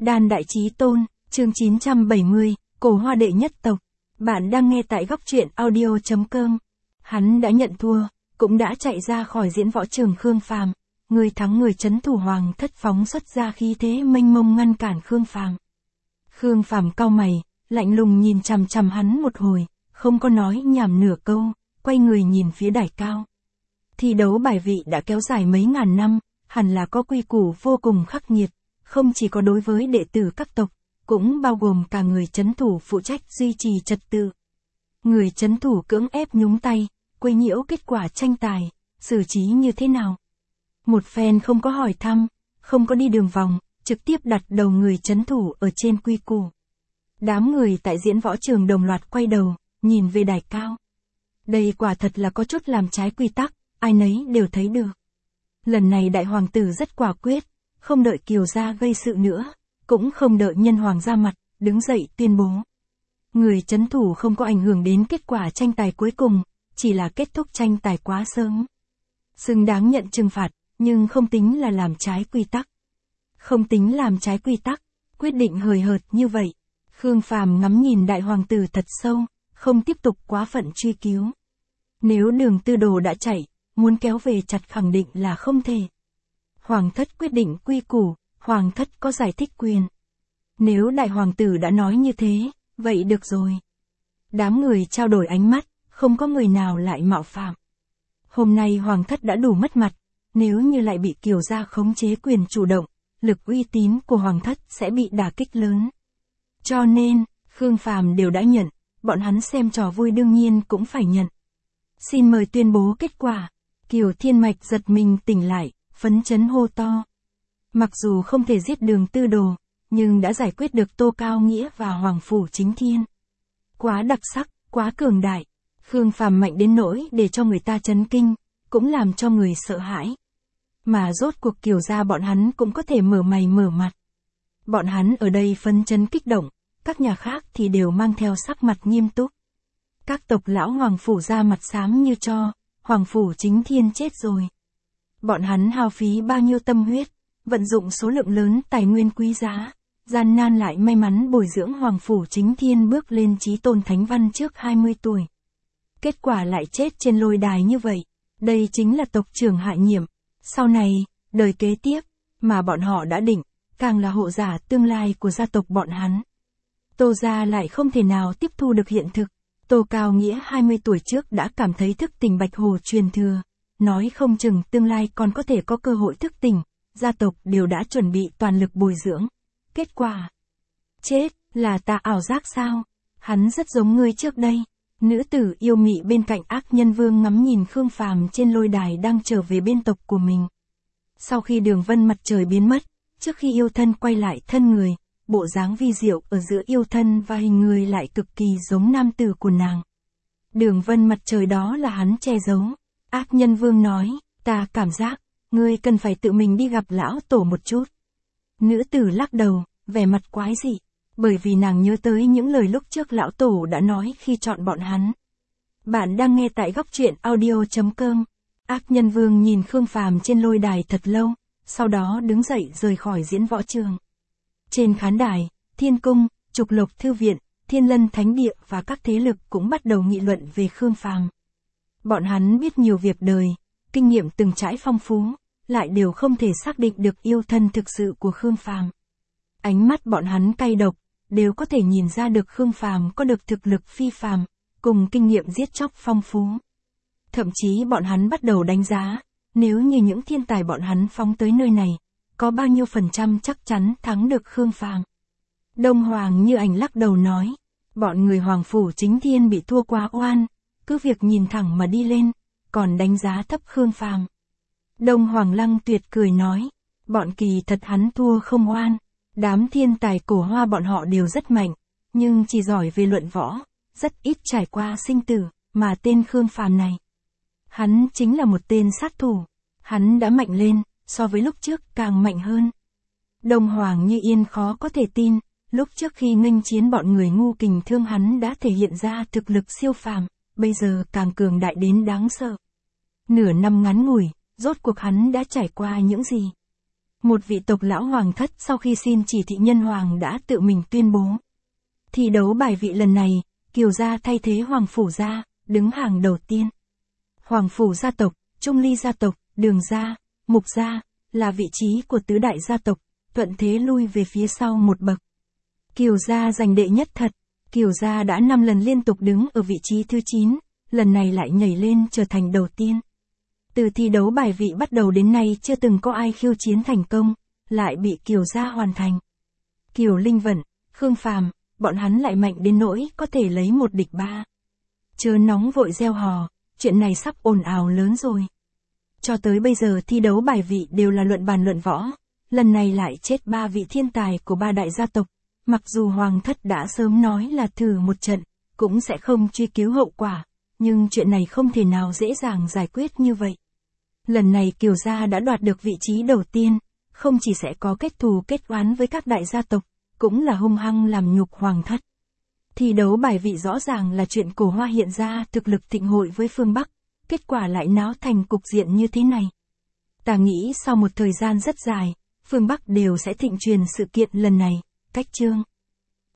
Đan Đại Chí Tôn, chương 970, Cổ Hoa đệ nhất tộc. Bạn đang nghe tại góc truyện audio.com. Hắn đã nhận thua, cũng đã chạy ra khỏi diễn võ trường Khương Phàm. Người thắng người trấn thủ Hoàng Thất phóng xuất ra khí thế mênh mông ngăn cản Khương Phàm. Khương Phàm cau mày, lạnh lùng nhìn chằm chằm hắn một hồi, không có nói nhảm nửa câu, quay người nhìn phía đài cao. Thi đấu bài vị đã kéo dài mấy ngàn năm, hẳn là có quy củ vô cùng khắc nghiệt, không chỉ có đối với đệ tử các tộc, cũng bao gồm cả người trấn thủ phụ trách duy trì trật tự. Người trấn thủ cưỡng ép nhúng tay, quấy nhiễu kết quả tranh tài, xử trí như thế nào? Một phen không có hỏi thăm, không có đi đường vòng, trực tiếp đặt đầu người trấn thủ ở trên quy củ. Đám người tại diễn võ trường đồng loạt quay đầu, nhìn về đài cao. Đây quả thật là có chút làm trái quy tắc, ai nấy đều thấy được. Lần này đại hoàng tử rất quả quyết, không đợi Kiều gia gây sự nữa, cũng không đợi nhân hoàng ra mặt, đứng dậy tuyên bố. Người trấn thủ không có ảnh hưởng đến kết quả tranh tài cuối cùng, chỉ là kết thúc tranh tài quá sớm. Xứng đáng nhận trừng phạt, nhưng không tính là làm trái quy tắc. Không tính làm trái quy tắc, quyết định hời hợt như vậy. Khương Phàm ngắm nhìn đại hoàng tử thật sâu, không tiếp tục quá phận truy cứu. Nếu Đường Tư Đồ đã chạy, muốn kéo về chặt khẳng định là không thể. Hoàng thất quyết định quy củ, hoàng thất có giải thích quyền. Nếu đại hoàng tử đã nói như thế, vậy được rồi. Đám người trao đổi ánh mắt, không có người nào lại mạo phạm. Hôm nay hoàng thất đã đủ mất mặt, nếu như lại bị Kiều gia khống chế quyền chủ động, lực uy tín của hoàng thất sẽ bị đả kích lớn. Cho nên, Khương Phàm đều đã nhận, bọn hắn xem trò vui đương nhiên cũng phải nhận. Xin mời tuyên bố kết quả. Kiều Thiên Mạch giật mình tỉnh lại, phấn chấn hô to. Mặc dù không thể giết Đường Tư Đồ, nhưng đã giải quyết được Tô Cao Nghĩa và Hoàng Phủ Chính Thiên. Quá đặc sắc, quá cường đại. Khương Phàm mạnh đến nỗi để cho người ta chấn kinh, cũng làm cho người sợ hãi. Mà rốt cuộc Kiều gia bọn hắn cũng có thể mở mày mở mặt. Bọn hắn ở đây phấn chấn kích động, các nhà khác thì đều mang theo sắc mặt nghiêm túc. Các tộc lão Hoàng Phủ ra mặt xám như tro, Hoàng Phủ Chính Thiên chết rồi. Bọn hắn hao phí bao nhiêu tâm huyết, vận dụng số lượng lớn tài nguyên quý giá, gian nan lại may mắn bồi dưỡng Hoàng Phủ Chính Thiên bước lên chí tôn thánh văn trước 20 tuổi. Kết quả lại chết trên lôi đài như vậy, đây chính là tộc trưởng Hạ Nhiệm. Sau này, đời kế tiếp, mà bọn họ đã định, càng là hộ giả tương lai của gia tộc bọn hắn. Tô gia lại không thể nào tiếp thu được hiện thực. Tô Cao Nghĩa 20 tuổi trước đã cảm thấy thức tỉnh Bạch Hồ truyền thừa, nói không chừng tương lai còn có thể có cơ hội thức tỉnh, gia tộc đều đã chuẩn bị toàn lực bồi dưỡng. Kết quả, chết, là ta ảo giác sao? Hắn rất giống ngươi trước đây. Nữ tử yêu mị bên cạnh Ác Nhân Vương ngắm nhìn Khương Phàm trên lôi đài đang trở về bên tộc của mình. Sau khi đường vân mặt trời biến mất, trước khi yêu thân quay lại thân người, bộ dáng vi diệu ở giữa yêu thân và hình người lại cực kỳ giống nam tử của nàng. Đường vân mặt trời đó là hắn che giấu. Ác Nhân Vương nói, ta cảm giác, ngươi cần phải tự mình đi gặp lão tổ một chút. Nữ tử lắc đầu, vẻ mặt quái dị, bởi vì nàng nhớ tới những lời lúc trước lão tổ đã nói khi chọn bọn hắn. Bạn đang nghe tại góc truyện audio.com. Ác Nhân Vương nhìn Khương Phàm trên lôi đài thật lâu, sau đó đứng dậy rời khỏi diễn võ trường. Trên khán đài, Thiên Cung, Trục Lộc Thư Viện, Thiên Lân Thánh Địa và các thế lực cũng bắt đầu nghị luận về Khương Phàm. Bọn hắn biết nhiều việc đời, kinh nghiệm từng trải phong phú, lại đều không thể xác định được yêu thân thực sự của Khương Phàm. Ánh mắt bọn hắn cay độc, đều có thể nhìn ra được Khương Phàm có được thực lực phi phàm, cùng kinh nghiệm giết chóc phong phú. Thậm chí bọn hắn bắt đầu đánh giá, nếu như những thiên tài bọn hắn phóng tới nơi này, có bao nhiêu % chắc chắn thắng được Khương Phàm. Đông Hoàng Như Ảnh lắc đầu nói, bọn người Hoàng Phủ Chính Thiên bị thua quá oan, cứ việc nhìn thẳng mà đi lên, còn đánh giá thấp Khương Phàm. Đông Hoàng Lăng Tuyệt cười nói, bọn kỳ thật hắn thua không oan, đám thiên tài Cổ Hoa bọn họ đều rất mạnh, nhưng chỉ giỏi về luận võ, rất ít trải qua sinh tử, mà tên Khương Phàm này, hắn chính là một tên sát thủ, hắn đã mạnh lên, so với lúc trước càng mạnh hơn. Đông Hoàng Như Yên khó có thể tin, lúc trước khi nghênh chiến bọn người Ngu Kình Thương hắn đã thể hiện ra thực lực siêu phàm, bây giờ càng cường đại đến đáng sợ. Nửa năm ngắn ngủi, rốt cuộc hắn đã trải qua những gì? một vị tộc lão hoàng thất sau khi xin chỉ thị nhân hoàng đã tự mình tuyên bố. Thi đấu bài vị lần này, Kiều gia thay thế Hoàng phủ gia, đứng hàng đầu tiên. Hoàng phủ gia tộc, Trung Ly gia tộc, Đường gia, Mục gia, là vị trí của tứ đại gia tộc, thuận thế lui về phía sau một bậc. Kiều gia giành đệ nhất thật, Kiều gia đã 5 lần liên tục đứng ở vị trí thứ 9, lần này lại nhảy lên trở thành đầu tiên. Từ thi đấu bài vị bắt đầu đến nay chưa từng có ai khiêu chiến thành công, lại bị Kiều gia hoàn thành. Kiều Linh Vận, Khương Phàm, bọn hắn lại mạnh đến nỗi có thể lấy 1 địch 3. Chớ nóng vội gieo hò, chuyện này sắp ồn ào lớn rồi. Cho tới bây giờ thi đấu bài vị đều là luận bàn luận võ, lần này lại chết 3 vị thiên tài của 3 đại gia tộc, mặc dù Hoàng thất đã sớm nói là thử một trận, cũng sẽ không truy cứu hậu quả, nhưng chuyện này không thể nào dễ dàng giải quyết như vậy. Lần này Kiều gia đã đoạt được vị trí đầu tiên, không chỉ sẽ có kết thù kết oán với các đại gia tộc, cũng là hung hăng làm nhục Hoàng thất. Thi đấu bài vị rõ ràng là chuyện Cổ Hoa hiện ra thực lực thịnh hội với phương Bắc, kết quả lại náo thành cục diện như thế này. Ta nghĩ sau một thời gian rất dài, phương Bắc đều sẽ thịnh truyền sự kiện lần này, cách chương.